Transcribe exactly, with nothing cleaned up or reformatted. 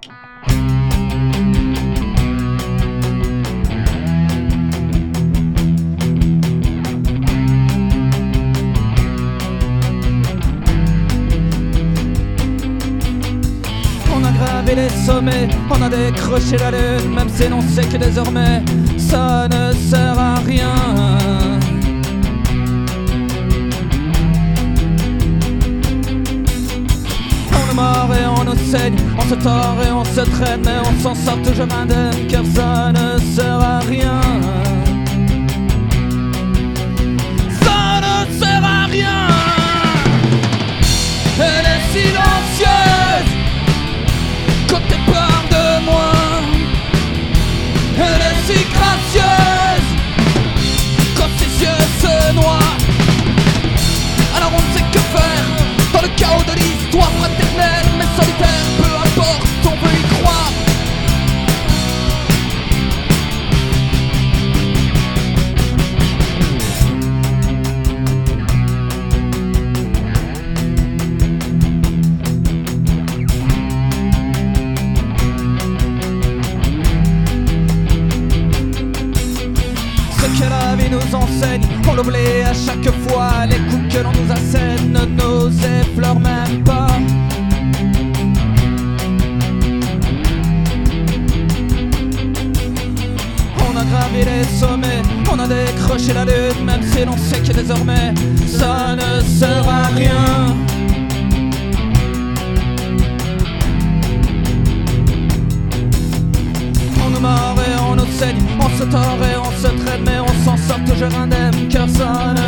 On a gravé les sommets, on a décroché la lune, même si l'on sait que désormais ça ne sert à rien. On est mort et on nous saigne, on se tord et on se traîne, mais on s'en sort toujours indemne car ça ne sert à rien. Ça ne sert à rien. Elle est silencieuse quand elle parle de moi. Elle est si gracieuse quand ses yeux se noient. Alors on ne sait que faire dans le chaos de l'histoire fraternelle, mais solitaire, peu importe, on veut y croire. Ce que la vie nous enseigne, on l'oublie à chaque fois. Les coups que l'on nous assène ne nous effleurent même pas. On a gravé les sommets, on a décroché la lune, même si l'on sait que désormais ça ne sert à rien. On nous mord et on nous saigne, on se tord et on se traîne, mais on s'en sort toujours indemne car ça